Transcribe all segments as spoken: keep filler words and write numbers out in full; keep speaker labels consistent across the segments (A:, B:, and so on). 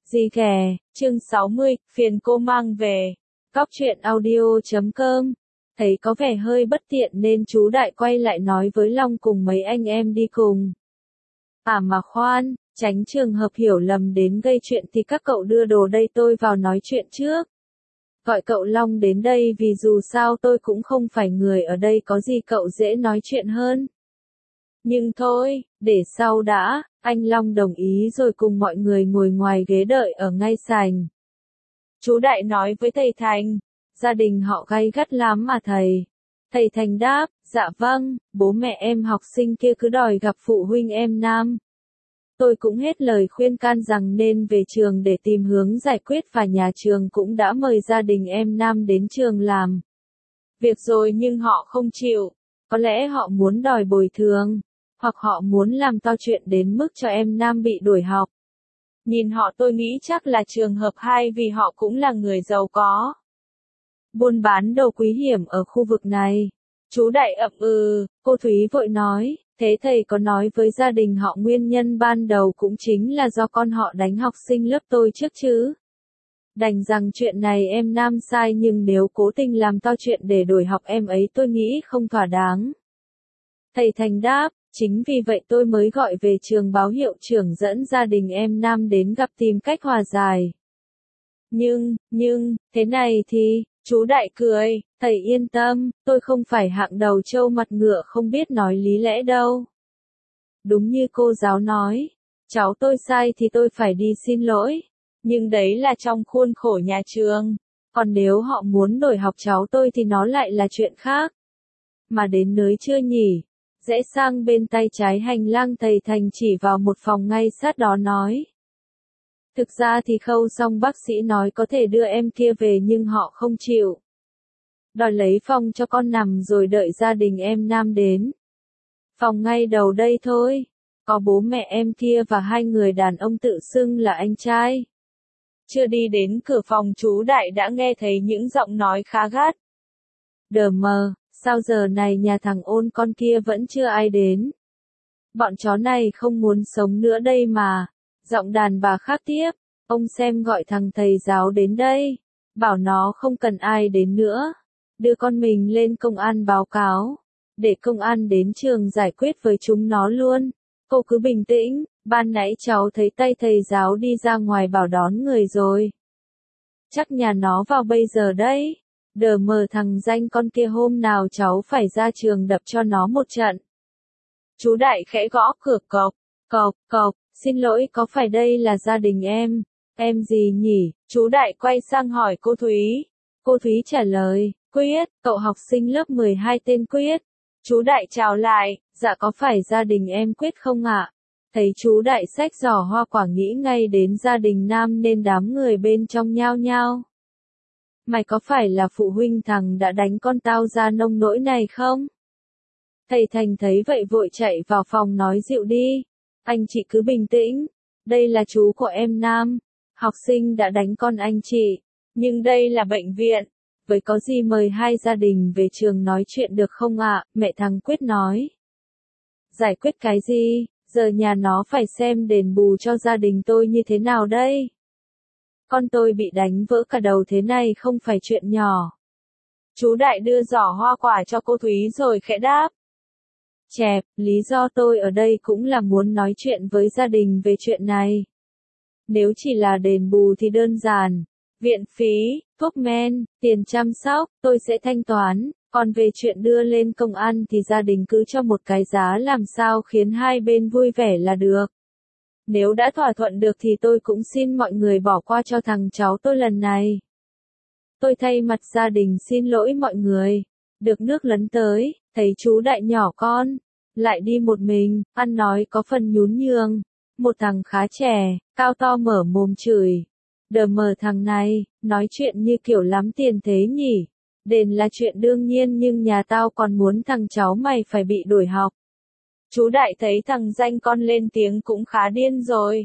A: Gì ghè, chương sáu mươi, phiền cô mang về. Cóc truyện audio chấm com. Thấy có vẻ hơi bất tiện nên chú Đại quay lại nói với Long cùng mấy anh em đi cùng. À mà khoan, tránh trường hợp hiểu lầm đến gây chuyện thì các cậu đưa đồ đây tôi vào nói chuyện trước. Gọi cậu Long đến đây vì dù sao tôi cũng không phải người ở đây, có gì cậu dễ nói chuyện hơn. Nhưng thôi, để sau đã, anh Long đồng ý rồi cùng mọi người ngồi ngoài ghế đợi ở ngay sảnh. Chú Đại nói với thầy Thành, gia đình họ gay gắt lắm mà thầy. Thầy Thành đáp, dạ vâng, bố mẹ em học sinh kia cứ đòi gặp phụ huynh em Nam. Tôi cũng hết lời khuyên can rằng nên về trường để tìm hướng giải quyết và nhà trường cũng đã mời gia đình em Nam đến trường làm việc rồi nhưng họ không chịu. Có lẽ họ muốn đòi bồi thường, hoặc họ muốn làm to chuyện đến mức cho em Nam bị đuổi học. Nhìn họ tôi nghĩ chắc là trường hợp hai vì họ cũng là người giàu có. Buôn bán đồ quý hiểm ở khu vực này. Chú Đại ậm ừ, cô Thúy vội nói, thế thầy có nói với gia đình họ nguyên nhân ban đầu cũng chính là do con họ đánh học sinh lớp tôi trước chứ? Đành rằng chuyện này em Nam sai nhưng nếu cố tình làm to chuyện để đuổi học em ấy tôi nghĩ không thỏa đáng. Thầy Thành đáp, chính vì vậy tôi mới gọi về trường báo hiệu trưởng dẫn gia đình em Nam đến gặp tìm cách hòa giải. Nhưng, nhưng, thế này thì, chú Đại cười, thầy yên tâm, tôi không phải hạng đầu trâu mặt ngựa không biết nói lý lẽ đâu. Đúng như cô giáo nói, cháu tôi sai thì tôi phải đi xin lỗi, nhưng đấy là trong khuôn khổ nhà trường, còn nếu họ muốn đổi học cháu tôi thì nó lại là chuyện khác. Mà đến nơi chưa nhỉ? Rẽ sang bên tay trái hành lang thầy Thành chỉ vào một phòng ngay sát đó nói. Thực ra thì khâu xong bác sĩ nói có thể đưa em kia về nhưng họ không chịu. Đòi lấy phòng cho con nằm rồi đợi gia đình em Nam đến. Phòng ngay đầu đây thôi, có bố mẹ em kia và hai người đàn ông tự xưng là anh trai. Chưa đi đến cửa phòng chú Đại đã nghe thấy những giọng nói khá gắt. Đờ mờ. Sao giờ này nhà thằng Ôn con kia vẫn chưa ai đến? Bọn chó này không muốn sống nữa đây mà. Giọng đàn bà khác tiếp, ông xem gọi thằng thầy giáo đến đây, bảo nó không cần ai đến nữa. Đưa con mình lên công an báo cáo, để công an đến trường giải quyết với chúng nó luôn. Cô cứ bình tĩnh, ban nãy cháu thấy tay thầy giáo đi ra ngoài bảo đón người rồi. Chắc nhà nó vào bây giờ đấy. Đờ mờ thằng danh con kia hôm nào cháu phải ra trường đập cho nó một trận. Chú Đại khẽ gõ cửa cộc, cộc, cộc, xin lỗi có phải đây là gia đình em, em gì nhỉ? Chú Đại quay sang hỏi cô Thúy. Cô Thúy trả lời, Quyết, cậu học sinh lớp mười hai tên Quyết. Chú Đại chào lại, dạ có phải gia đình em Quyết không ạ? Thấy chú Đại xách giỏ hoa quả nghĩ ngay đến gia đình Nam nên đám người bên trong nhao nhao. Mày có phải là phụ huynh thằng đã đánh con tao ra nông nỗi này không? Thầy Thành thấy vậy vội chạy vào phòng nói dịu đi. Anh chị cứ bình tĩnh. Đây là chú của em Nam. Học sinh đã đánh con anh chị. Nhưng đây là bệnh viện. Với có gì mời hai gia đình về trường nói chuyện được không ạ? Mẹ thằng Quyết nói. Giải quyết cái gì? Giờ nhà nó phải xem đền bù cho gia đình tôi như thế nào đây? Con tôi bị đánh vỡ cả đầu thế này không phải chuyện nhỏ. Chú Đại đưa giỏ hoa quả cho cô Thúy rồi khẽ đáp. Chẹp, lý do tôi ở đây cũng là muốn nói chuyện với gia đình về chuyện này. Nếu chỉ là đền bù thì đơn giản. Viện phí, thuốc men, tiền chăm sóc, tôi sẽ thanh toán. Còn về chuyện đưa lên công an thì gia đình cứ cho một cái giá làm sao khiến hai bên vui vẻ là được. Nếu đã thỏa thuận được thì tôi cũng xin mọi người bỏ qua cho thằng cháu tôi lần này. Tôi thay mặt gia đình xin lỗi mọi người. Được nước lấn tới, thấy chú Đại nhỏ con, lại đi một mình, ăn nói có phần nhún nhường. Một thằng khá trẻ, cao to mở mồm chửi. Đờ mờ thằng này, nói chuyện như kiểu lắm tiền thế nhỉ. Đền là chuyện đương nhiên nhưng nhà tao còn muốn thằng cháu mày phải bị đuổi học. Chú Đại thấy thằng danh con lên tiếng cũng khá điên rồi.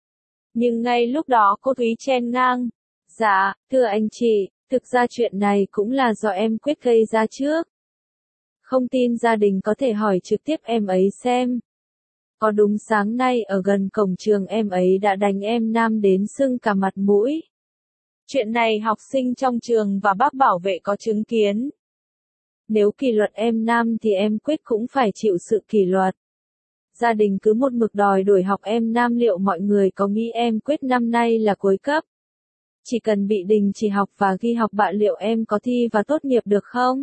A: Nhưng ngay lúc đó cô Thúy chen ngang. Dạ, thưa anh chị, thực ra chuyện này cũng là do em Quyết gây ra trước. Không tin gia đình có thể hỏi trực tiếp em ấy xem. Có đúng sáng nay ở gần cổng trường em ấy đã đánh em Nam đến sưng cả mặt mũi. Chuyện này học sinh trong trường và bác bảo vệ có chứng kiến. Nếu kỷ luật em Nam thì em Quyết cũng phải chịu sự kỷ luật. Gia đình cứ một mực đòi đuổi học em Nam, liệu mọi người có nghĩ em Quyết năm nay là cuối cấp? Chỉ cần bị đình chỉ học và ghi học bạ liệu em có thi và tốt nghiệp được không?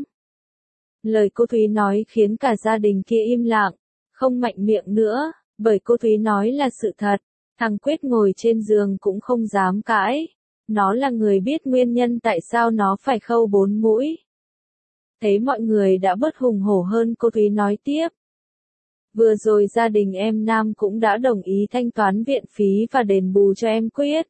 A: Lời cô Thúy nói khiến cả gia đình kia im lặng, không mạnh miệng nữa, bởi cô Thúy nói là sự thật. Thằng Quyết ngồi trên giường cũng không dám cãi. Nó là người biết nguyên nhân tại sao nó phải khâu bốn mũi. Thấy mọi người đã bớt hùng hổ hơn, cô Thúy nói tiếp. Vừa rồi gia đình em Nam cũng đã đồng ý thanh toán viện phí và đền bù cho em Quyết.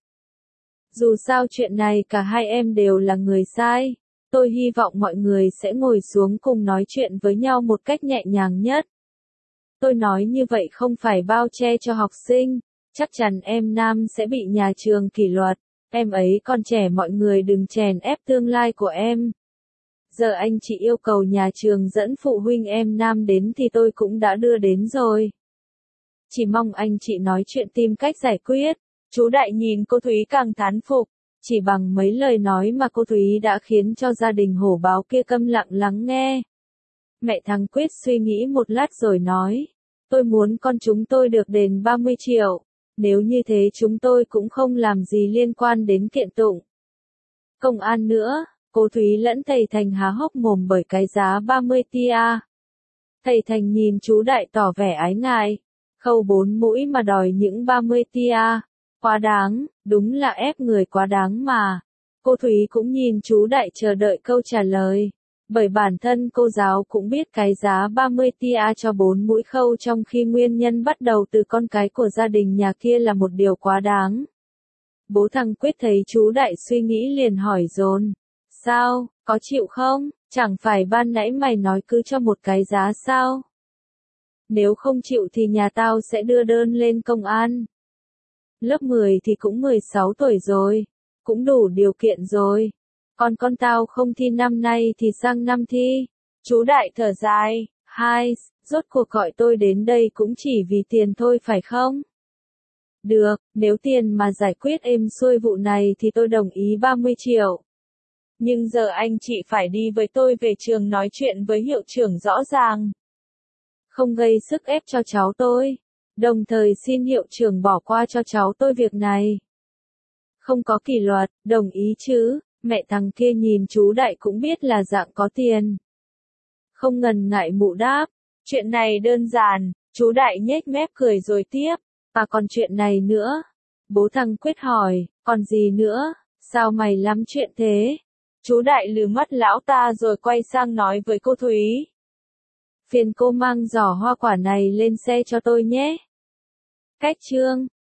A: Dù sao chuyện này cả hai em đều là người sai. Tôi hy vọng mọi người sẽ ngồi xuống cùng nói chuyện với nhau một cách nhẹ nhàng nhất. Tôi nói như vậy không phải bao che cho học sinh. Chắc chắn em Nam sẽ bị nhà trường kỷ luật. Em ấy còn trẻ, mọi người đừng chèn ép tương lai của em. Giờ anh chị yêu cầu nhà trường dẫn phụ huynh em Nam đến thì tôi cũng đã đưa đến rồi. Chỉ mong anh chị nói chuyện tìm cách giải quyết. Chú Đại nhìn cô Thúy càng thán phục. Chỉ bằng mấy lời nói mà cô Thúy đã khiến cho gia đình hổ báo kia câm lặng lắng nghe. Mẹ thằng Quyết suy nghĩ một lát rồi nói. Tôi muốn con chúng tôi được đền ba mươi triệu. Nếu như thế chúng tôi cũng không làm gì liên quan đến kiện tụng công an nữa. Cô Thúy lẫn thầy Thành há hốc mồm bởi cái giá ba mươi tia. Thầy Thành nhìn chú Đại tỏ vẻ ái ngại. Khâu bốn mũi mà đòi những ba mươi tia. Quá đáng, đúng là ép người quá đáng mà. Cô Thúy cũng nhìn chú Đại chờ đợi câu trả lời. Bởi bản thân cô giáo cũng biết cái giá ba mươi tia cho bốn mũi khâu trong khi nguyên nhân bắt đầu từ con cái của gia đình nhà kia là một điều quá đáng. Bố thằng Quyết thấy chú Đại suy nghĩ liền hỏi dồn. Sao, có chịu không? Chẳng phải ban nãy mày nói cứ cho một cái giá sao? Nếu không chịu thì nhà tao sẽ đưa đơn lên công an. Lớp mười thì cũng mười sáu tuổi rồi, cũng đủ điều kiện rồi. Còn con tao không thi năm nay thì sang năm thi. Chú Đại thở dài, hai, rốt cuộc gọi tôi đến đây cũng chỉ vì tiền thôi phải không? Được, nếu tiền mà giải quyết êm xuôi vụ này thì tôi đồng ý ba mươi triệu. Nhưng giờ anh chị phải đi với tôi về trường nói chuyện với hiệu trưởng rõ ràng. Không gây sức ép cho cháu tôi. Đồng thời xin hiệu trưởng bỏ qua cho cháu tôi việc này. Không có kỷ luật, đồng ý chứ? Mẹ thằng kia nhìn chú Đại cũng biết là dạng có tiền. Không ngần ngại mụ đáp. Chuyện này đơn giản, chú Đại nhếch mép cười rồi tiếp. Và còn chuyện này nữa. Bố thằng Quyết hỏi, còn gì nữa? Sao mày lắm chuyện thế? Chú Đại lừ mắt lão ta rồi quay sang nói với cô Thúy. Phiền cô mang giỏ hoa quả này lên xe cho tôi nhé. Cách chương